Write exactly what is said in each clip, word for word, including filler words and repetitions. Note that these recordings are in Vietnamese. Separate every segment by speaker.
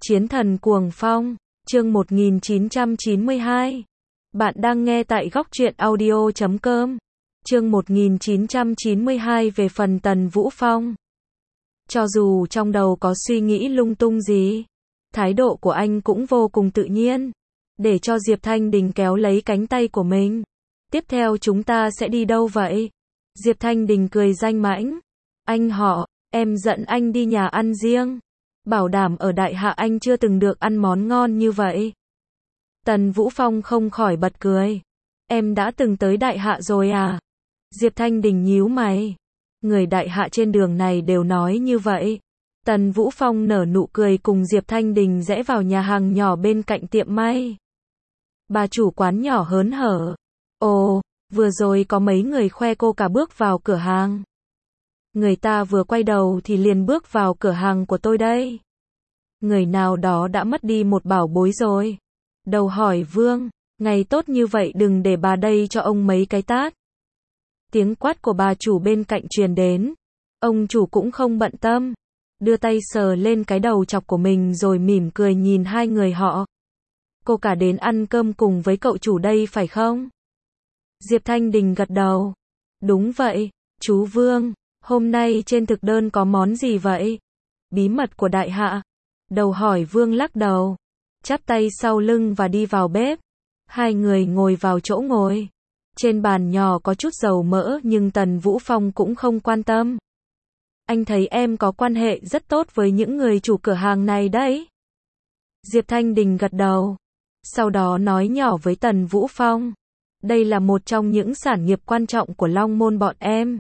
Speaker 1: Chiến thần cuồng phong, chương một nghìn chín trăm chín mươi hai. Bạn đang nghe tại góc truyện audio chấm com. Chương một nghìn chín trăm chín mươi hai về phần Tần Vũ Phong. Cho dù trong đầu có suy nghĩ lung tung gì, thái độ của anh cũng vô cùng tự nhiên, để cho Diệp Thanh Đình kéo lấy cánh tay của mình. Tiếp theo chúng ta sẽ đi đâu vậy? Diệp Thanh Đình cười danh mãnh. Anh họ, em dẫn anh đi nhà ăn riêng. Bảo đảm ở Đại Hạ anh chưa từng được ăn món ngon như vậy. Tần Vũ Phong không khỏi bật cười. Em đã từng tới Đại Hạ rồi à? Diệp Thanh Đình nhíu mày. Người Đại Hạ trên đường này đều nói như vậy. Tần Vũ Phong nở nụ cười cùng Diệp Thanh Đình rẽ vào nhà hàng nhỏ bên cạnh tiệm may. Bà chủ quán nhỏ hớn hở. Ồ, vừa rồi có mấy người khoe cô cả bước vào cửa hàng. Người ta vừa quay đầu thì liền bước vào cửa hàng của tôi đây. Người nào đó đã mất đi một bảo bối rồi. Đầu hỏi Vương, ngày tốt như vậy đừng để bà đây cho ông mấy cái tát. Tiếng quát của bà chủ bên cạnh truyền đến. Ông chủ cũng không bận tâm. Đưa tay sờ lên cái đầu chọc của mình rồi mỉm cười nhìn hai người họ. Cô cả đến ăn cơm cùng với cậu chủ đây phải không? Diệp Thanh Đình gật đầu. Đúng vậy, chú Vương. Hôm nay trên thực đơn có món gì vậy? Bí mật của Đại Hạ. Đầu hỏi Vương lắc đầu. Chắp tay sau lưng và đi vào bếp. Hai người ngồi vào chỗ ngồi. Trên bàn nhỏ có chút dầu mỡ nhưng Tần Vũ Phong cũng không quan tâm. Anh thấy em có quan hệ rất tốt với những người chủ cửa hàng này đấy. Diệp Thanh Đình gật đầu. Sau đó nói nhỏ với Tần Vũ Phong. Đây là một trong những sản nghiệp quan trọng của Long Môn bọn em.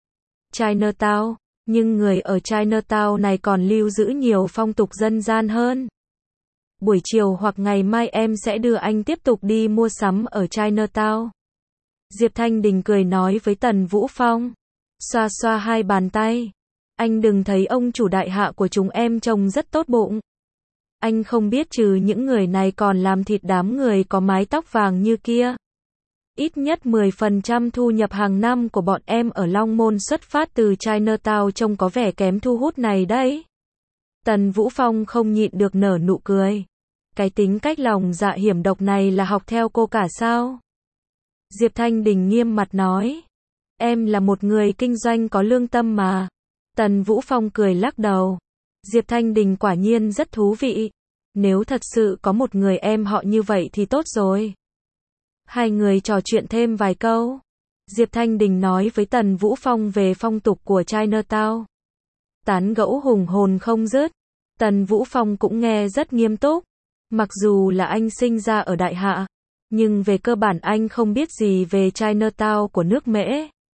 Speaker 1: Chinatown, nhưng người ở Chinatown này còn lưu giữ nhiều phong tục dân gian hơn. Buổi chiều hoặc ngày mai em sẽ đưa anh tiếp tục đi mua sắm ở Chinatown. Diệp Thanh Đình cười nói với Tần Vũ Phong. Xoa xoa hai bàn tay. Anh đừng thấy ông chủ Đại Hạ của chúng em trông rất tốt bụng. Anh không biết trừ những người này còn làm thịt đám người có mái tóc vàng như kia. Ít nhất mười phần trăm thu nhập hàng năm của bọn em ở Long Môn xuất phát từ Chinatown trông có vẻ kém thu hút này đấy. Tần Vũ Phong không nhịn được nở nụ cười. Cái tính cách lòng dạ hiểm độc này là học theo cô cả sao? Diệp Thanh Đình nghiêm mặt nói. Em là một người kinh doanh có lương tâm mà. Tần Vũ Phong cười lắc đầu. Diệp Thanh Đình quả nhiên rất thú vị. Nếu thật sự có một người em họ như vậy thì tốt rồi. Hai người trò chuyện thêm vài câu. Diệp Thanh Đình nói với Tần Vũ Phong về phong tục của Chinatown. Tán gẫu hùng hồn không dứt. Tần Vũ Phong cũng nghe rất nghiêm túc. Mặc dù là anh sinh ra ở Đại Hạ, nhưng về cơ bản anh không biết gì về Chinatown của nước Mễ.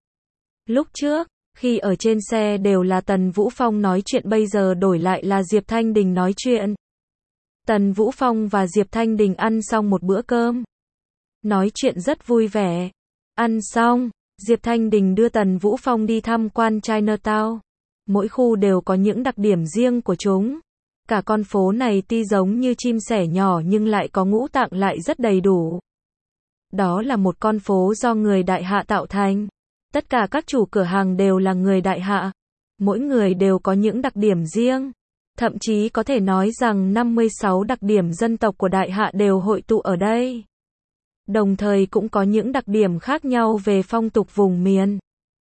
Speaker 1: Lúc trước, khi ở trên xe đều là Tần Vũ Phong nói chuyện, bây giờ đổi lại là Diệp Thanh Đình nói chuyện. Tần Vũ Phong và Diệp Thanh Đình ăn xong một bữa cơm. Nói chuyện rất vui vẻ. Ăn xong, Diệp Thanh Đình đưa Tần Vũ Phong đi tham quan Chinatown. Mỗi khu đều có những đặc điểm riêng của chúng. Cả con phố này tuy giống như chim sẻ nhỏ nhưng lại có ngũ tạng lại rất đầy đủ. Đó là một con phố do người Đại Hạ tạo thành. Tất cả các chủ cửa hàng đều là người Đại Hạ. Mỗi người đều có những đặc điểm riêng. Thậm chí có thể nói rằng năm mươi sáu đặc điểm dân tộc của Đại Hạ đều hội tụ ở đây. Đồng thời cũng có những đặc điểm khác nhau về phong tục vùng miền.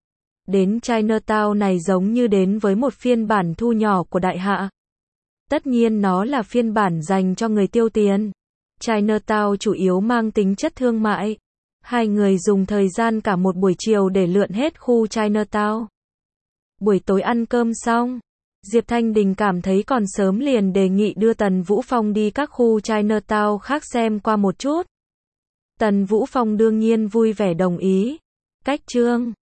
Speaker 1: Đến Chinatown này giống như đến với một phiên bản thu nhỏ của Đại Hạ. Tất nhiên nó là phiên bản dành cho người tiêu tiền. Chinatown chủ yếu mang tính chất thương mại. Hai người dùng thời gian cả một buổi chiều để lượn hết khu Chinatown. Buổi tối ăn cơm xong, Diệp Thanh Đình cảm thấy còn sớm liền đề nghị đưa Tần Vũ Phong đi các khu Chinatown khác xem qua một chút. Tần Vũ Phong đương nhiên vui vẻ đồng ý. Cách chương